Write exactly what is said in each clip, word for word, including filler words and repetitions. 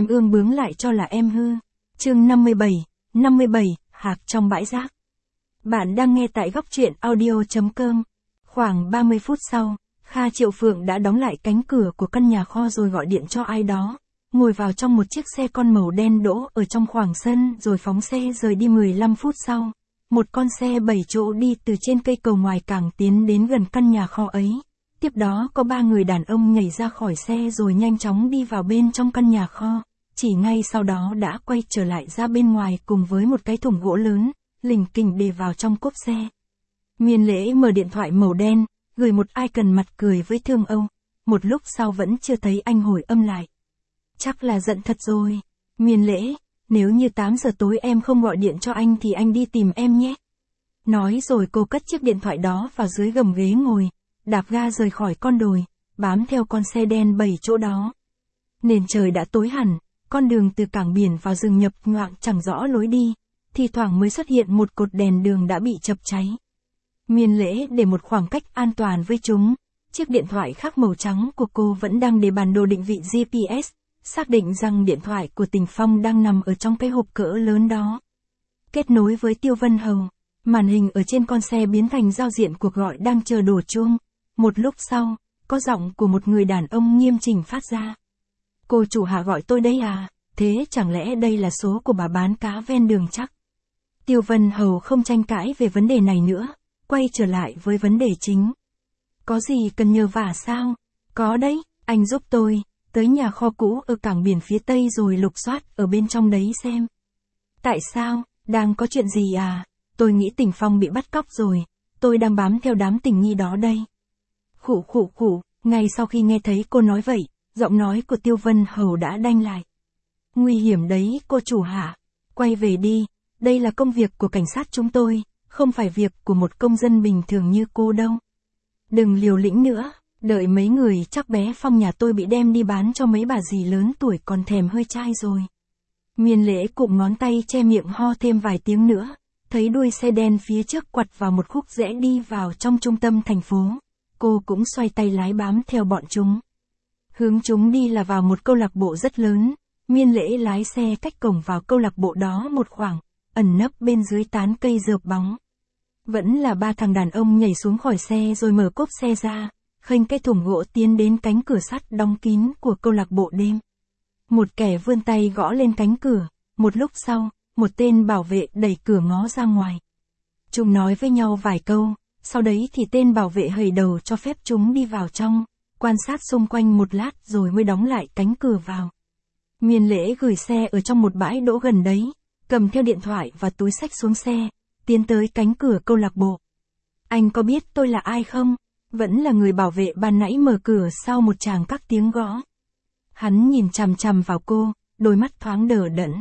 em ương bướng lại cho là em hư. Chương năm mươi bảy, năm mươi bảy, hạc trong bãi rác. Bạn đang nghe tại góc truyện audio chấm com. Khoảng ba mươi phút sau, Kha Triệu Phượng đã đóng lại cánh cửa của căn nhà kho rồi gọi điện cho ai đó, ngồi vào trong một chiếc xe con màu đen đỗ ở trong khoảng sân rồi phóng xe rời đi. mười lăm phút sau, một con xe bảy chỗ đi từ trên cây cầu ngoài cảng tiến đến gần căn nhà kho ấy. Tiếp đó có ba người đàn ông nhảy ra khỏi xe rồi nhanh chóng đi vào bên trong căn nhà kho, chỉ ngay sau đó đã quay trở lại ra bên ngoài cùng với một cái thùng gỗ lớn, lình kình để vào trong cốp xe. Miên Lễ mở điện thoại màu đen, gửi một icon mặt cười với Thương Âu, một lúc sau vẫn chưa thấy anh hồi âm lại. Chắc là giận thật rồi. Miên Lễ, nếu như tám giờ tối em không gọi điện cho anh thì anh đi tìm em nhé. Nói rồi cô cất chiếc điện thoại đó vào dưới gầm ghế ngồi, đạp ga rời khỏi con đồi, bám theo con xe đen bảy chỗ đó. Nền trời đã tối hẳn, con đường từ cảng biển vào rừng nhập nhoạng chẳng rõ lối đi, thì thoảng mới xuất hiện một cột đèn đường đã bị chập cháy. Miên Lễ để một khoảng cách an toàn với chúng, chiếc điện thoại khác màu trắng của cô vẫn đang để bản đồ định vị giê pê ét, xác định rằng điện thoại của Tình Phong đang nằm ở trong cái hộp cỡ lớn đó. Kết nối với Tiêu Vân Hầu, màn hình ở trên con xe biến thành giao diện cuộc gọi đang chờ đổ chuông. Một lúc sau, có giọng của một người đàn ông nghiêm chỉnh phát ra. Cô chủ Hạ gọi tôi đây à, thế chẳng lẽ đây là số của bà bán cá ven đường chắc? Tiêu Vân Hầu không tranh cãi về vấn đề này nữa, quay trở lại với vấn đề chính. Có gì cần nhờ vả sao? Có đấy, anh giúp tôi, tới nhà kho cũ ở cảng biển phía Tây rồi lục soát ở bên trong đấy xem. Tại sao, đang có chuyện gì à? Tôi nghĩ Tình Phong bị bắt cóc rồi, tôi đang bám theo đám tình nghi đó đây. Khụ khụ khụ, ngay sau khi nghe thấy cô nói vậy, giọng nói của Tiêu Vân Hầu đã đanh lại. Nguy hiểm đấy cô chủ Hạ, quay về đi, đây là công việc của cảnh sát chúng tôi, không phải việc của một công dân bình thường như cô đâu. Đừng liều lĩnh nữa, đợi mấy người chắc bé Phong nhà tôi bị đem đi bán cho mấy bà dì lớn tuổi còn thèm hơi chai rồi. Miên Lễ cụm ngón tay che miệng ho thêm vài tiếng nữa, thấy đuôi xe đen phía trước quặt vào một khúc rẽ đi vào trong trung tâm thành phố. Cô cũng xoay tay lái bám theo bọn chúng. Hướng chúng đi là vào một câu lạc bộ rất lớn, Miên Lễ lái xe cách cổng vào câu lạc bộ đó một khoảng, ẩn nấp bên dưới tán cây rợp bóng. Vẫn là ba thằng đàn ông nhảy xuống khỏi xe rồi mở cốp xe ra, khênh cái thùng gỗ tiến đến cánh cửa sắt đóng kín của câu lạc bộ đêm. Một kẻ vươn tay gõ lên cánh cửa, một lúc sau, một tên bảo vệ đẩy cửa ngó ra ngoài. Chúng nói với nhau vài câu. Sau đấy thì tên bảo vệ hầy đầu cho phép chúng đi vào trong, quan sát xung quanh một lát rồi mới đóng lại cánh cửa vào. Miên Lễ gửi xe ở trong một bãi đỗ gần đấy, cầm theo điện thoại và túi xách xuống xe, tiến tới cánh cửa câu lạc bộ. Anh có biết tôi là ai không? Vẫn là người bảo vệ ban nãy mở cửa sau một tràng các tiếng gõ. Hắn nhìn chằm chằm vào cô, đôi mắt thoáng đờ đẫn.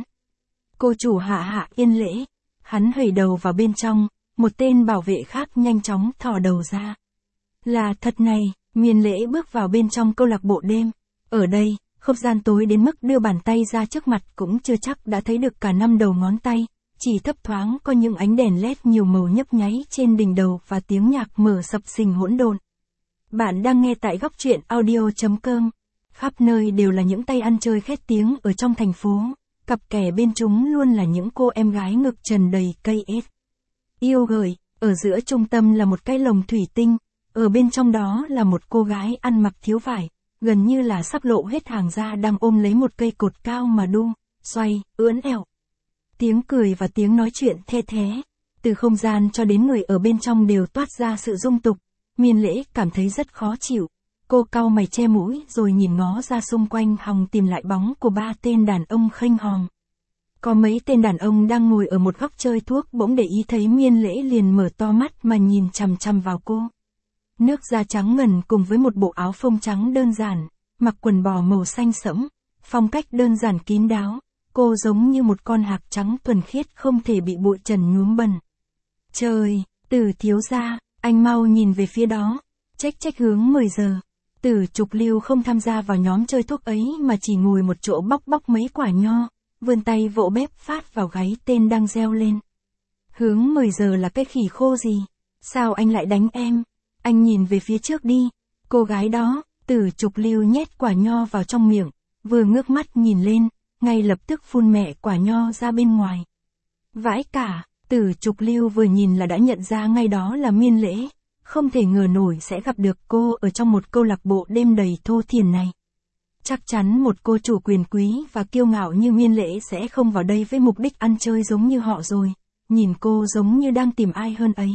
Cô chủ Hạ Hạ Yên Lễ. Hắn hầy đầu vào bên trong. Một tên bảo vệ khác nhanh chóng thò đầu ra. Là thật này, Miên Lễ bước vào bên trong câu lạc bộ đêm. Ở đây, không gian tối đến mức đưa bàn tay ra trước mặt cũng chưa chắc đã thấy được cả năm đầu ngón tay, chỉ thấp thoáng có những ánh đèn led nhiều màu nhấp nháy trên đỉnh đầu và tiếng nhạc mở sập sình hỗn độn. Bạn đang nghe tại góc truyện audio chấm com. Khắp nơi đều là những tay ăn chơi khét tiếng ở trong thành phố, cặp kè bên chúng luôn là những cô em gái ngực trần đầy cây ếch. Yêu gợi, ở giữa trung tâm là một cái lồng thủy tinh, ở bên trong đó là một cô gái ăn mặc thiếu vải, gần như là sắp lộ hết hàng ra đang ôm lấy một cây cột cao mà đu, xoay, ưỡn ẻo. Tiếng cười và tiếng nói chuyện the thé, từ không gian cho đến người ở bên trong đều toát ra sự dung tục. Miên Lễ cảm thấy rất khó chịu, cô cau mày che mũi rồi nhìn ngó ra xung quanh hòng tìm lại bóng của ba tên đàn ông khênh hòm. Có mấy tên đàn ông đang ngồi ở một góc chơi thuốc bỗng để ý thấy Miên Lễ liền mở to mắt mà nhìn chằm chằm vào cô. Nước da trắng ngần cùng với một bộ áo phông trắng đơn giản, mặc quần bò màu xanh sẫm, phong cách đơn giản kín đáo, cô giống như một con hạc trắng thuần khiết không thể bị bụi trần nhuốm bẩn. Trời, Từ thiếu gia, anh mau nhìn về phía đó, trách trách hướng mười giờ. Từ Trục Lưu không tham gia vào nhóm chơi thuốc ấy mà chỉ ngồi một chỗ bóc bóc mấy quả nho. Vươn tay vỗ bếp phát vào gáy tên đang reo lên. Hướng mười giờ là cái khỉ khô gì? Sao anh lại đánh em? Anh nhìn về phía trước đi. Cô gái đó, Từ Trục Lưu nhét quả nho vào trong miệng, vừa ngước mắt nhìn lên, ngay lập tức phun mẹ quả nho ra bên ngoài. Vãi cả, Tử Trục Lưu vừa nhìn là đã nhận ra ngay đó là Miên Lễ, không thể ngờ nổi sẽ gặp được cô ở trong một câu lạc bộ đêm đầy thô thiển này. Chắc chắn một cô chủ quyền quý và kiêu ngạo như Miên Lễ sẽ không vào đây với mục đích ăn chơi giống như họ rồi, nhìn cô giống như đang tìm ai hơn ấy.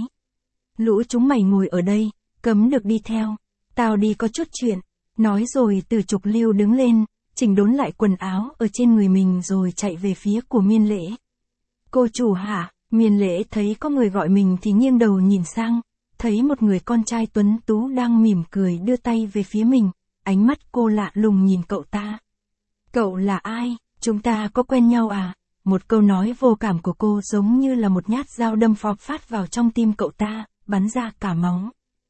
Lũ chúng mày ngồi ở đây, cấm được đi theo, tao đi có chút chuyện, nói rồi Tử Trục Lưu đứng lên, chỉnh đốn lại quần áo ở trên người mình rồi chạy về phía của Miên Lễ. Cô chủ hả? Miên Lễ thấy có người gọi mình thì nghiêng đầu nhìn sang, thấy một người con trai tuấn tú đang mỉm cười đưa tay về phía mình, ánh mắt cô lạ lùng nhìn cậu ta. Cậu là ai? Chúng ta có quen nhau à? Một câu nói vô cảm của cô giống như là một nhát dao đâm phọt phát vào trong tim cậu ta, bắn ra cả máu.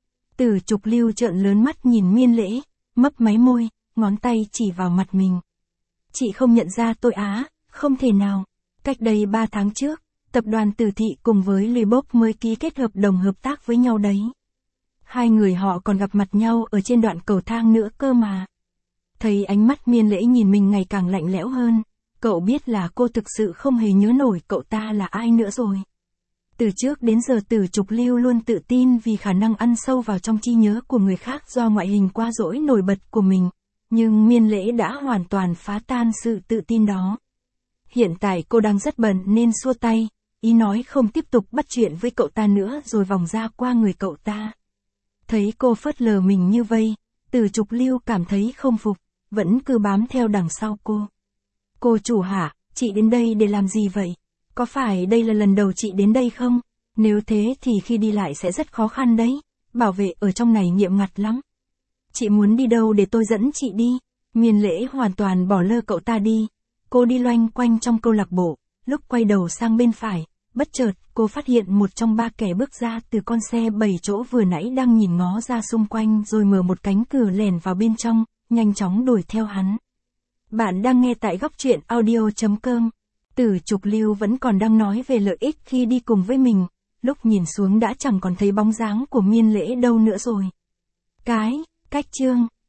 Tử Trục Lưu trợn lớn mắt nhìn Miên Lễ, mấp máy môi, ngón tay chỉ vào mặt mình. Chị không nhận ra tôi á? Không thể nào. Cách đây ba tháng trước, tập đoàn Tử Thị cùng với Reebok mới ký kết hợp đồng hợp tác với nhau đấy. Hai người họ còn gặp mặt nhau ở trên đoạn cầu thang nữa cơ mà. Thấy ánh mắt Miên Lễ nhìn mình ngày càng lạnh lẽo hơn, cậu biết là cô thực sự không hề nhớ nổi cậu ta là ai nữa rồi. Từ trước đến giờ Tử Trục Lưu luôn tự tin vì khả năng ăn sâu vào trong trí nhớ của người khác do ngoại hình qua dỗi nổi bật của mình, nhưng Miên Lễ đã hoàn toàn phá tan sự tự tin đó. Hiện tại cô đang rất bận nên xua tay, ý nói không tiếp tục bắt chuyện với cậu ta nữa rồi vòng ra qua người cậu ta. Thấy cô phớt lờ mình như vây, Tử Trục Lưu cảm thấy không phục, vẫn cứ bám theo đằng sau cô. Cô chủ hả, chị đến đây để làm gì vậy? Có phải đây là lần đầu chị đến đây không? Nếu thế thì khi đi lại sẽ rất khó khăn đấy, bảo vệ ở trong này nghiêm ngặt lắm. Chị muốn đi đâu để tôi dẫn chị đi? Miên Lễ hoàn toàn bỏ lơ cậu ta đi. Cô đi loanh quanh trong câu lạc bộ, lúc quay đầu sang bên phải, bất chợt cô phát hiện một trong ba kẻ bước ra từ con xe bảy chỗ vừa nãy đang nhìn ngó ra xung quanh rồi mở một cánh cửa lẻn vào bên trong, nhanh chóng đuổi theo hắn. Bạn đang nghe tại góc truyện audio chấm com. Tử Trục Lưu vẫn còn đang nói về lợi ích khi đi cùng với mình, lúc nhìn xuống đã chẳng còn thấy bóng dáng của Miên Lễ đâu nữa rồi. Cái, cách chương